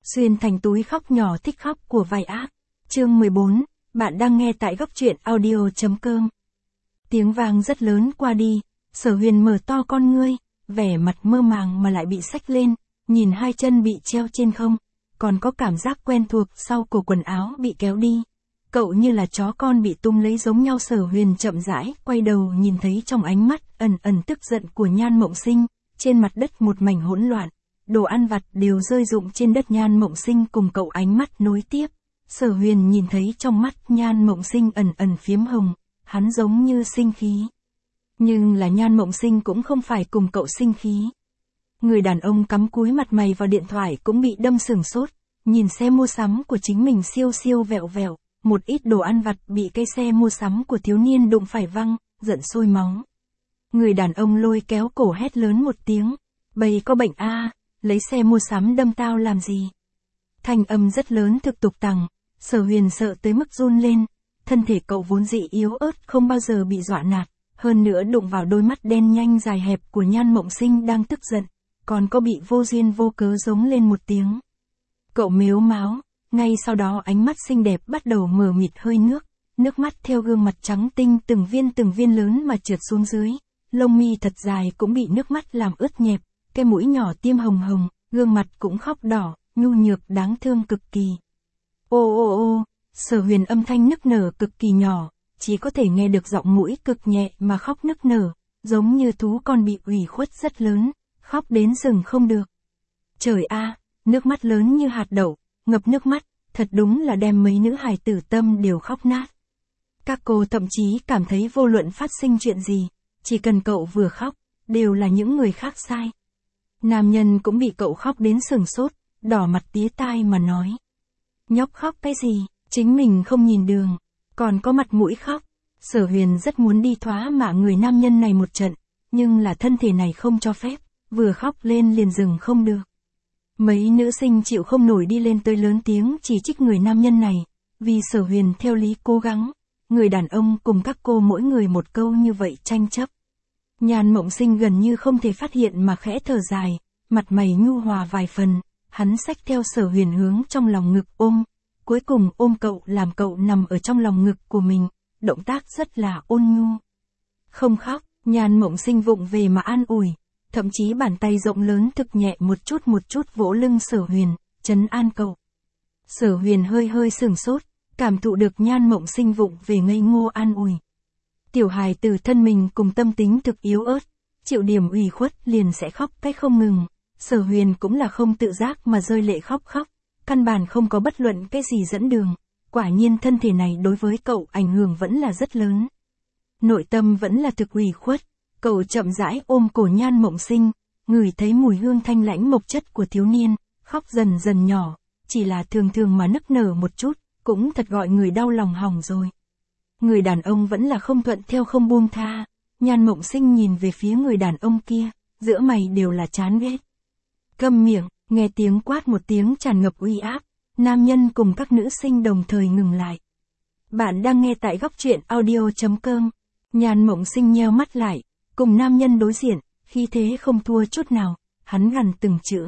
Xuyên thành túi khóc nhỏ thích khóc của vai ác. Chương 14, bạn đang nghe tại góc truyện audio.com. Tiếng vang rất lớn qua đi, Sở Huyền mở to con ngươi, vẻ mặt mơ màng mà lại bị xách lên, nhìn hai chân bị treo trên không, còn có cảm giác quen thuộc sau cổ quần áo bị kéo đi. Cậu như là chó con bị tung lấy giống nhau. Sở Huyền chậm rãi quay đầu nhìn thấy trong ánh mắt ẩn ẩn tức giận của Nhan Mộng Sinh, trên mặt đất một mảnh hỗn loạn, đồ ăn vặt đều rơi rụng trên đất. Nhan Mộng Sinh cùng cậu ánh mắt nối tiếp. Sở Huyền nhìn thấy trong mắt Nhan Mộng Sinh ẩn ẩn phiếm hồng, hắn giống như sinh khí. Nhưng là Nhan Mộng Sinh cũng không phải cùng cậu sinh khí. Người đàn ông cắm cúi mặt mày vào điện thoại cũng bị đâm sửng sốt, nhìn xe mua sắm của chính mình siêu siêu vẹo vẹo, một ít đồ ăn vặt bị cái xe mua sắm của thiếu niên đụng phải văng, giận sôi máu. Người đàn ông lôi kéo cổ hét lớn một tiếng, bầy có bệnh a, lấy xe mua sắm đâm tao làm gì? Thanh âm rất lớn thực tục tằng, Sở Huyền sợ tới mức run lên, thân thể cậu vốn dị yếu ớt không bao giờ bị dọa nạt, hơn nữa đụng vào đôi mắt đen nhanh dài hẹp của Nhan Mộng Sinh đang tức giận, còn có bị vô duyên vô cớ giống lên một tiếng. Cậu mếu máo, ngay sau đó ánh mắt xinh đẹp bắt đầu mờ mịt hơi nước mắt theo gương mặt trắng tinh từng viên lớn mà trượt xuống dưới, lông mi thật dài cũng bị nước mắt làm ướt nhẹp, cái mũi nhỏ tiêm hồng hồng, gương mặt cũng khóc đỏ, nhu nhược đáng thương cực kỳ. Ô ô ô, Sở Huyền âm thanh nức nở cực kỳ nhỏ, chỉ có thể nghe được giọng mũi cực nhẹ mà khóc nức nở, giống như thú con bị ủy khuất rất lớn, khóc đến dừng không được. Trời a, nước mắt lớn như hạt đậu, ngập nước mắt, thật đúng là đem mấy nữ hài tử tâm đều khóc nát. Các cô thậm chí cảm thấy vô luận phát sinh chuyện gì, chỉ cần cậu vừa khóc, đều là những người khác sai. Nam nhân cũng bị cậu khóc đến sừng sốt, đỏ mặt tía tai mà nói. Nhóc khóc cái gì, chính mình không nhìn đường, còn có mặt mũi khóc. Sở Huyền rất muốn đi thoá mạ người nam nhân này một trận, nhưng là thân thể này không cho phép, vừa khóc lên liền dừng không được. Mấy nữ sinh chịu không nổi đi lên tới lớn tiếng chỉ trích người nam nhân này, vì Sở Huyền theo lý cố gắng, người đàn ông cùng các cô mỗi người một câu như vậy tranh chấp. Nhan Mộng Sinh gần như không thể phát hiện mà khẽ thở dài, mặt mày nhu hòa vài phần, hắn xách theo Sở Huyền hướng trong lòng ngực ôm, cuối cùng ôm cậu làm cậu nằm ở trong lòng ngực của mình, động tác rất là ôn nhu. Không khóc, Nhan Mộng Sinh vụng về mà an ủi, thậm chí bàn tay rộng lớn thực nhẹ một chút vỗ lưng Sở Huyền, trấn an cậu. Sở Huyền hơi sửng sốt, cảm thụ được Nhan Mộng Sinh vụng về ngây ngô an ủi. Tiểu hài tử thân mình cùng tâm tính thực yếu ớt, chịu điểm ủy khuất liền sẽ khóc cách không ngừng. Sở Huyền cũng là không tự giác mà rơi lệ khóc, căn bản không có bất luận cái gì dẫn đường, quả nhiên thân thể này đối với cậu ảnh hưởng vẫn là rất lớn. Nội tâm vẫn là thực ủy khuất, cậu chậm rãi ôm cổ Nhan Mộng Sinh, ngửi thấy mùi hương thanh lãnh mộc chất của thiếu niên, khóc dần dần nhỏ, chỉ là thường mà nức nở một chút, cũng thật gọi người đau lòng hỏng rồi. Người đàn ông vẫn là không thuận theo không buông tha, Nhan Mộng Sinh nhìn về phía người đàn ông kia, giữa mày đều là chán ghét. Câm miệng, nghe tiếng quát một tiếng tràn ngập uy áp, nam nhân cùng các nữ sinh đồng thời ngừng lại. Bạn đang nghe tại góc truyện audio.com. Nhan Mộng Sinh nheo mắt lại, cùng nam nhân đối diện, khí thế không thua chút nào, hắn gằn từng chữ.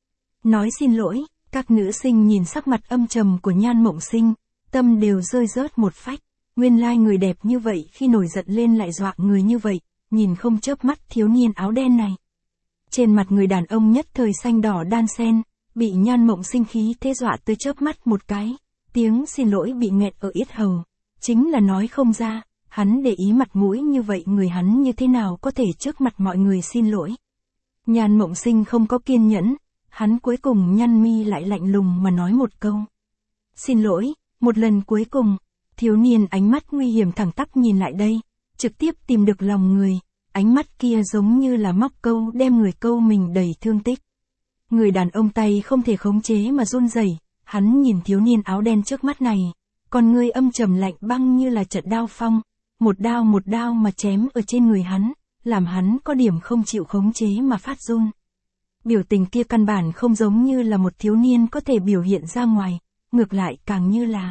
Nói xin lỗi, các nữ sinh nhìn sắc mặt âm trầm của Nhan Mộng Sinh, tâm đều rơi rớt một phách. Nguyên lai người đẹp như vậy khi nổi giận lên lại dọa người như vậy, nhìn không chớp mắt thiếu niên áo đen này. Trên mặt người đàn ông nhất thời xanh đỏ đan xen, bị Nhan Mộng Sinh khí thế dọa tới chớp mắt một cái, tiếng xin lỗi bị nghẹn ở yết hầu, chính là nói không ra, hắn để ý mặt mũi như vậy người hắn như thế nào có thể trước mặt mọi người xin lỗi. Nhan Mộng Sinh không có kiên nhẫn, hắn cuối cùng nhăn mi lại lạnh lùng mà nói một câu. Xin lỗi, một lần cuối cùng. Thiếu niên ánh mắt nguy hiểm thẳng tắp nhìn lại đây, trực tiếp tìm được lòng người, ánh mắt kia giống như là móc câu đem người câu mình đầy thương tích. Người đàn ông tay không thể khống chế mà run rẩy, hắn nhìn thiếu niên áo đen trước mắt này, con ngươi âm trầm lạnh băng như là trận đao phong, một đao mà chém ở trên người hắn, làm hắn có điểm không chịu khống chế mà phát run. Biểu tình kia căn bản không giống như là một thiếu niên có thể biểu hiện ra ngoài, ngược lại càng như là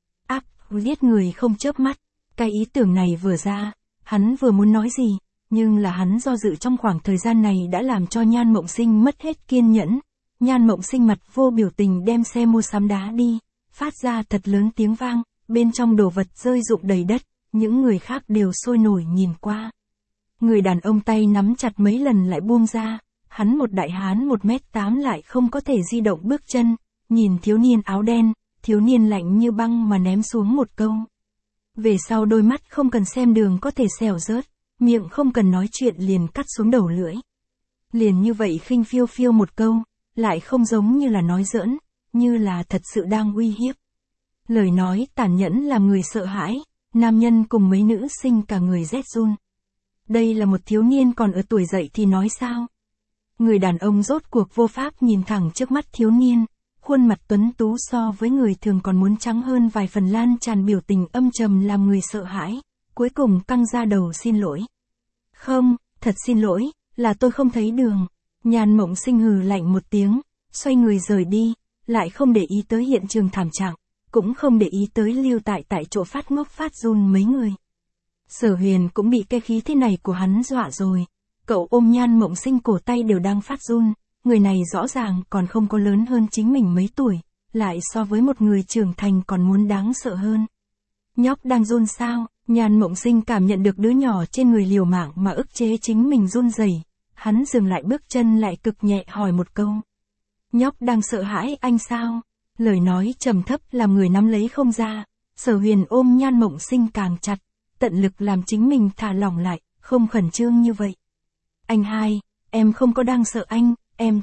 giết người không chớp mắt. Cái ý tưởng này vừa ra, hắn vừa muốn nói gì, nhưng là hắn do dự trong khoảng thời gian này đã làm cho Nhan Mộng Sinh mất hết kiên nhẫn, Nhan Mộng Sinh mặt vô biểu tình đem xe mua sắm đá đi, phát ra thật lớn tiếng vang, bên trong đồ vật rơi rụng đầy đất, những người khác đều sôi nổi nhìn qua. Người đàn ông tay nắm chặt mấy lần lại buông ra, hắn một đại hán 1m8 lại không có thể di động bước chân, nhìn thiếu niên áo đen, thiếu niên lạnh như băng mà ném xuống một câu. Về sau đôi mắt không cần xem đường có thể xẻo rớt, miệng không cần nói chuyện liền cắt xuống đầu lưỡi. Liền như vậy khinh phiêu phiêu một câu, lại không giống như là nói giỡn, như là thật sự đang uy hiếp. Lời nói tàn nhẫn làm người sợ hãi, nam nhân cùng mấy nữ sinh cả người rét run. Đây là một thiếu niên còn ở tuổi dậy thì nói sao? Người đàn ông rốt cuộc vô pháp nhìn thẳng trước mắt thiếu niên, khuôn mặt tuấn tú so với người thường còn muốn trắng hơn vài phần, lan tràn biểu tình âm trầm làm người sợ hãi, cuối cùng căng ra đầu xin lỗi. Không, thật xin lỗi, là tôi không thấy đường. Nhan Mộng Sinh hừ lạnh một tiếng, xoay người rời đi, lại không để ý tới hiện trường thảm trạng, cũng không để ý tới lưu tại chỗ phát ngốc phát run mấy người. Sở Huyền cũng bị cái khí thế này của hắn dọa rồi, cậu ôm Nhan Mộng Sinh cổ tay đều đang phát run, người này rõ ràng còn không có lớn hơn chính mình mấy tuổi, lại so với một người trưởng thành còn muốn đáng sợ hơn. Nhóc đang run sao? Nhan Mộng Sinh cảm nhận được đứa nhỏ trên người liều mạng mà ức chế chính mình run rẩy, hắn dừng lại bước chân lại cực nhẹ hỏi một câu. Nhóc đang sợ hãi anh sao? Lời nói trầm thấp làm người nắm lấy không ra, Sở Huyền ôm Nhan Mộng Sinh càng chặt, tận lực làm chính mình thả lỏng lại, không khẩn trương như vậy. Anh hai, em không có đang sợ anh, em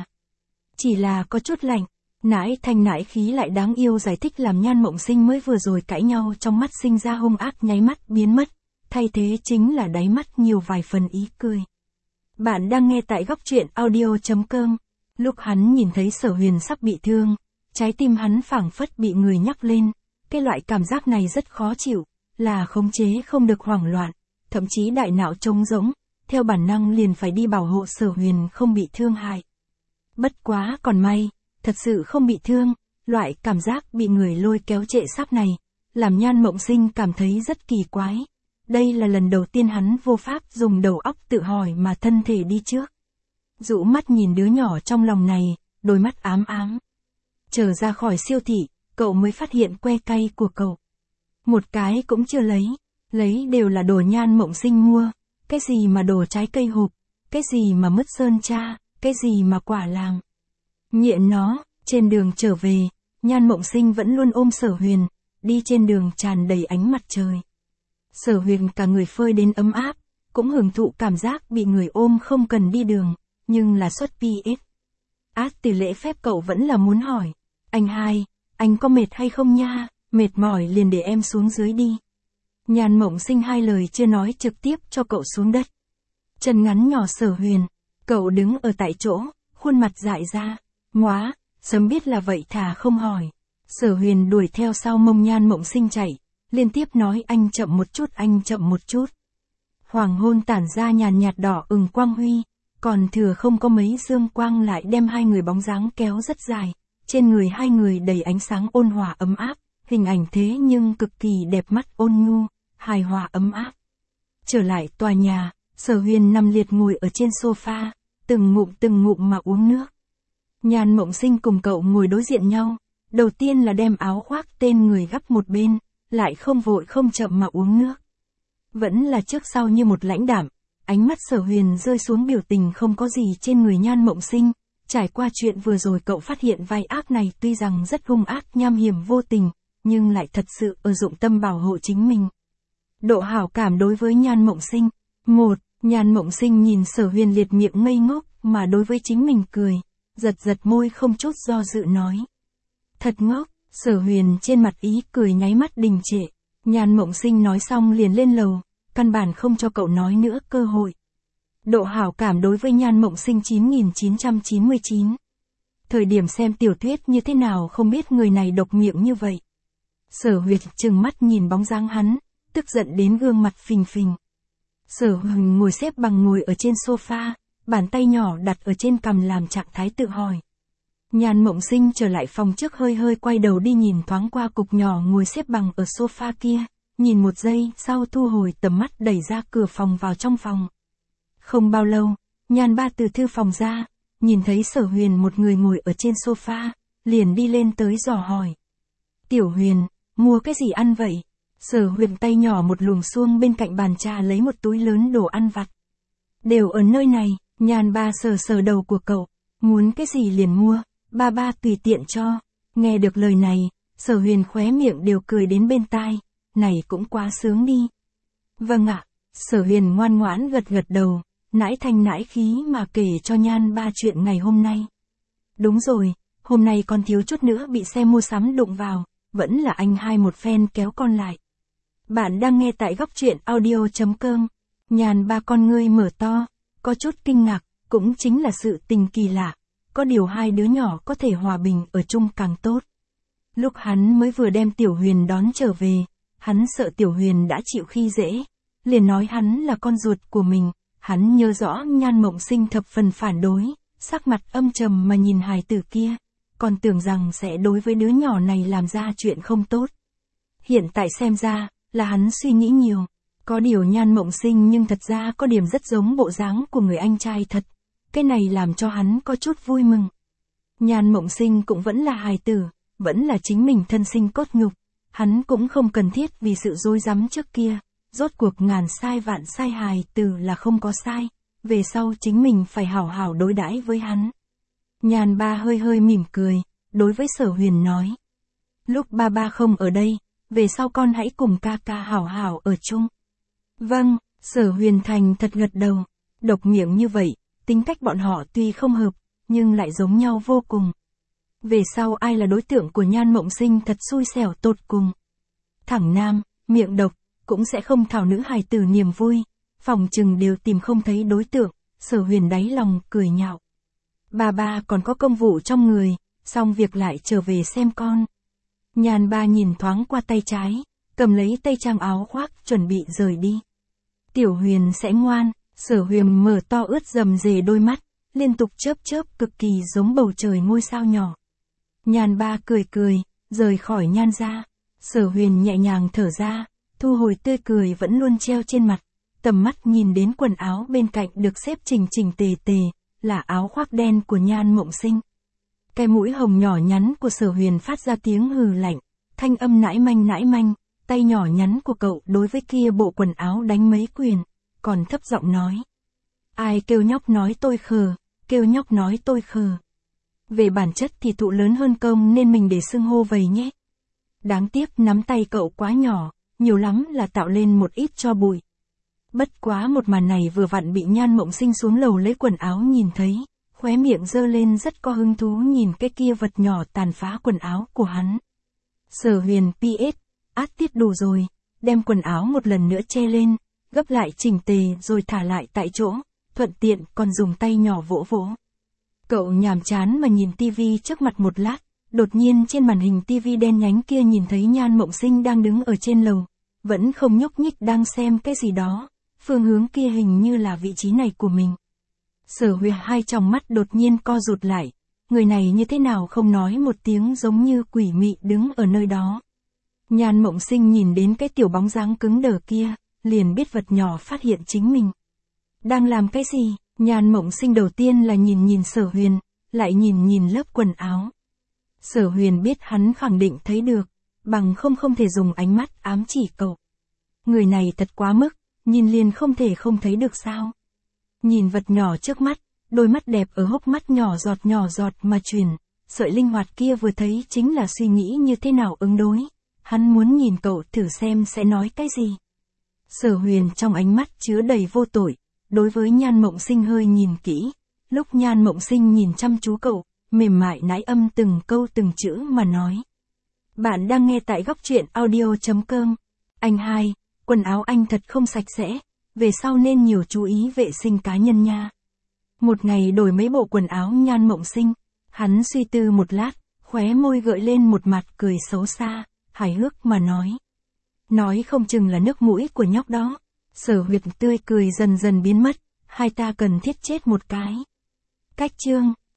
chỉ là có chút lạnh. Nãi thanh nãi khí lại đáng yêu giải thích làm Nhan Mộng Sinh mới vừa rồi cãi nhau trong mắt sinh ra hung ác nháy mắt biến mất, thay thế chính là đáy mắt nhiều vài phần ý cười. Bạn đang nghe tại góc truyện audio.com. Lúc hắn nhìn thấy Sở Huyền sắp bị thương, trái tim hắn phảng phất bị người nhắc lên, cái loại cảm giác này rất khó chịu, là khống chế không được, hoảng loạn, thậm chí đại não trống rỗng, theo bản năng liền phải đi bảo hộ Sở Huyền không bị thương hại. Bất quá còn may, thật sự không bị thương, loại cảm giác bị người lôi kéo trệ sắp này, làm Nhan Mộng Sinh cảm thấy rất kỳ quái. Đây là lần đầu tiên hắn vô pháp dùng đầu óc tự hỏi mà thân thể đi trước. Dụ mắt nhìn đứa nhỏ trong lòng này, đôi mắt ám ám. Trở ra khỏi siêu thị, cậu mới phát hiện que cay của cậu. Một cái cũng chưa lấy đều là đồ Nhan Mộng Sinh mua, cái gì mà đồ trái cây hộp, cái gì mà mứt sơn cha, cái gì mà quả làm. Nghiện nó, trên đường trở về, Nhan Mộng Sinh vẫn luôn ôm Sở Huyền, đi trên đường tràn đầy ánh mặt trời. Sở Huyền cả người phơi đến ấm áp, cũng hưởng thụ cảm giác bị người ôm không cần đi đường, nhưng là suất PS. Từ lễ phép cậu vẫn là muốn hỏi, anh hai, anh có mệt hay không nha, mệt mỏi liền để em xuống dưới đi. Nhan Mộng Sinh hai lời chưa nói trực tiếp cho cậu xuống đất. Chân ngắn nhỏ Sở Huyền, cậu đứng ở tại chỗ, khuôn mặt dại ra, móa, sớm biết là vậy thà không hỏi. Sở Huyền đuổi theo sau mông Nhan Mộng Sinh chạy, liên tiếp nói anh chậm một chút, anh chậm một chút. Hoàng hôn tản ra nhàn nhạt đỏ ửng quang huy, còn thừa không có mấy dương quang lại đem hai người bóng dáng kéo rất dài, trên người hai người đầy ánh sáng ôn hòa ấm áp, hình ảnh thế nhưng cực kỳ đẹp mắt, ôn nhu, hài hòa ấm áp. Trở lại tòa nhà, Sở Huyền nằm liệt ngồi ở trên sofa, từng ngụm mà uống nước. Nhan Mộng Sinh cùng cậu ngồi đối diện nhau, đầu tiên là đem áo khoác tên người gấp một bên, lại không vội không chậm mà uống nước. Vẫn là trước sau như một lãnh đạm, ánh mắt Sở Huyền rơi xuống biểu tình không có gì trên người Nhan Mộng Sinh, trải qua chuyện vừa rồi cậu phát hiện vai ác này tuy rằng rất hung ác nham hiểm vô tình, nhưng lại thật sự ở dụng tâm bảo hộ chính mình. Độ hảo cảm đối với Nhan Mộng Sinh. 1. Nhan Mộng Sinh nhìn Sở Huyền liệt miệng ngây ngốc mà đối với chính mình cười, giật môi không chút do dự nói. Thật ngốc. Sở Huyền trên mặt ý cười nháy mắt đình trệ. Nhan Mộng Sinh nói xong liền lên lầu, căn bản không cho cậu nói nữa cơ hội. Độ hảo cảm đối với Nhan Mộng Sinh 9999. Thời điểm xem tiểu thuyết như thế nào không biết người này độc miệng như vậy. Sở Huyền trừng mắt nhìn bóng dáng hắn, tức giận đến gương mặt phình phình. Sở Huyền ngồi xếp bằng ngồi ở trên sofa, bàn tay nhỏ đặt ở trên cằm làm trạng thái tự hỏi. Nhan Mộng Sinh trở lại phòng trước hơi quay đầu đi nhìn thoáng qua cục nhỏ ngồi xếp bằng ở sofa kia, nhìn một giây sau thu hồi tầm mắt đẩy ra cửa phòng vào trong phòng. Không bao lâu, Nhan ba từ thư phòng ra, nhìn thấy Sở Huyền một người ngồi ở trên sofa, liền đi lên tới dò hỏi. Tiểu Huyền, mua cái gì ăn vậy? Sở Huyền tay nhỏ một luồng xuông bên cạnh bàn trà lấy một túi lớn đồ ăn vặt. Đều ở nơi này, Nhan ba sờ sờ đầu của cậu, muốn cái gì liền mua, ba tùy tiện cho. Nghe được lời này, Sở Huyền khóe miệng đều cười đến bên tai, này cũng quá sướng đi. Vâng ạ, Sở Huyền ngoan ngoãn gật gật đầu, nãi thanh nãi khí mà kể cho Nhan ba chuyện ngày hôm nay. Đúng rồi, hôm nay con thiếu chút nữa bị xe mua sắm đụng vào, vẫn là anh hai một phen kéo con lại. Bạn đang nghe tại góc truyện audio.com. Nhan ba con ngươi mở to, có chút kinh ngạc, cũng chính là sự tình kỳ lạ. Có điều hai đứa nhỏ có thể hòa bình ở chung càng tốt. Lúc hắn mới vừa đem Tiểu Huyền đón trở về, hắn sợ Tiểu Huyền đã chịu khi dễ, liền nói hắn là con ruột của mình. Hắn nhớ rõ Nhan Mộng Sinh thập phần phản đối, sắc mặt âm trầm mà nhìn hài tử kia, còn tưởng rằng sẽ đối với đứa nhỏ này làm ra chuyện không tốt. Hiện tại xem ra, là hắn suy nghĩ nhiều. Có điều Nhan Mộng Sinh nhưng thật ra có điểm rất giống bộ dáng của người anh trai thật. Cái này làm cho hắn có chút vui mừng. Nhan Mộng Sinh cũng vẫn là hài tử, vẫn là chính mình thân sinh cốt nhục. Hắn cũng không cần thiết vì sự dối rắm trước kia. Rốt cuộc ngàn sai vạn sai hài tử là không có sai. Về sau chính mình phải hảo hảo đối đãi với hắn. Nhan ba hơi hơi mỉm cười, đối với Sở Huyền nói. Lúc ba không ở đây, về sau con hãy cùng ca ca hảo hảo ở chung. Vâng, Sở Huyền thành thật gật đầu. Độc miệng như vậy, tính cách bọn họ tuy không hợp, nhưng lại giống nhau vô cùng. Về sau ai là đối tượng của Nhan Mộng Sinh thật xui xẻo tột cùng. Thẳng nam, miệng độc, cũng sẽ không thảo nữ hài tử niềm vui. Phòng chừng đều tìm không thấy đối tượng. Sở Huyền đáy lòng cười nhạo. Ba còn có công vụ trong người, xong việc lại trở về xem con. Nhan ba nhìn thoáng qua tay trái, cầm lấy tay trang áo khoác chuẩn bị rời đi. Tiểu Huyền sẽ ngoan. Sở Huyền mở to ướt rầm rề đôi mắt, liên tục chớp cực kỳ giống bầu trời ngôi sao nhỏ. Nhan ba cười, rời khỏi Nhan ra. Sở Huyền nhẹ nhàng thở ra, thu hồi tươi cười vẫn luôn treo trên mặt. Tầm mắt nhìn đến quần áo bên cạnh được xếp chỉnh tề, là áo khoác đen của Nhan Mộng Sinh. Cái mũi hồng nhỏ nhắn của Sở Huyền phát ra tiếng hừ lạnh, thanh âm nãi manh, tay nhỏ nhắn của cậu đối với kia bộ quần áo đánh mấy quyền, còn thấp giọng nói. Ai kêu nhóc nói tôi khờ. Về bản chất thì thụ lớn hơn công nên mình để xưng hô vậy nhé. Đáng tiếc nắm tay cậu quá nhỏ, nhiều lắm là tạo lên một ít cho bụi. Bất quá một màn này vừa vặn bị Nhan Mộng Sinh xuống lầu lấy quần áo nhìn thấy, khóe miệng giơ lên rất có hứng thú nhìn cái kia vật nhỏ tàn phá quần áo của hắn. Sở Huyền PS, át tiết đủ rồi, đem quần áo một lần nữa che lên, gấp lại chỉnh tề rồi thả lại tại chỗ, thuận tiện còn dùng tay nhỏ vỗ. Cậu nhàm chán mà nhìn tivi trước mặt một lát, đột nhiên trên màn hình tivi đen nhánh kia nhìn thấy Nhan Mộng Sinh đang đứng ở trên lầu, vẫn không nhúc nhích đang xem cái gì đó, phương hướng kia hình như là vị trí này của mình. Sở Huyền hai tròng mắt đột nhiên co rụt lại, người này như thế nào không nói một tiếng giống như quỷ mị đứng ở nơi đó. Nhan Mộng Sinh nhìn đến cái tiểu bóng dáng cứng đờ kia, liền biết vật nhỏ phát hiện chính mình. Đang làm cái gì? Nhan Mộng Sinh đầu tiên là nhìn Sở Huyền, lại nhìn lớp quần áo. Sở Huyền biết hắn khẳng định thấy được, bằng không thể dùng ánh mắt ám chỉ cậu. Người này thật quá mức, nhìn liền không thể không thấy được sao. Nhìn vật nhỏ trước mắt, đôi mắt đẹp ở hốc mắt nhỏ giọt mà chuyển, sợi linh hoạt kia vừa thấy chính là suy nghĩ như thế nào ứng đối. Hắn muốn nhìn cậu thử xem sẽ nói cái gì. Sở Huyền trong ánh mắt chứa đầy vô tội, đối với Nhan Mộng Sinh hơi nhìn kỹ. Lúc Nhan Mộng Sinh nhìn chăm chú cậu, mềm mại nãi âm từng câu từng chữ mà nói. Bạn đang nghe tại góc truyện audio.com. Anh hai, quần áo anh thật không sạch sẽ, về sau nên nhiều chú ý vệ sinh cá nhân nha. Một ngày đổi mấy bộ quần áo Nhan Mộng Sinh, hắn suy tư một lát, khóe môi gợi lên một mặt cười xấu xa, hài hước mà nói. Nói không chừng là nước mũi của nhóc đó. Sở Huyền tươi cười dần biến mất, hai ta cần thiết chết một cái. Cách chương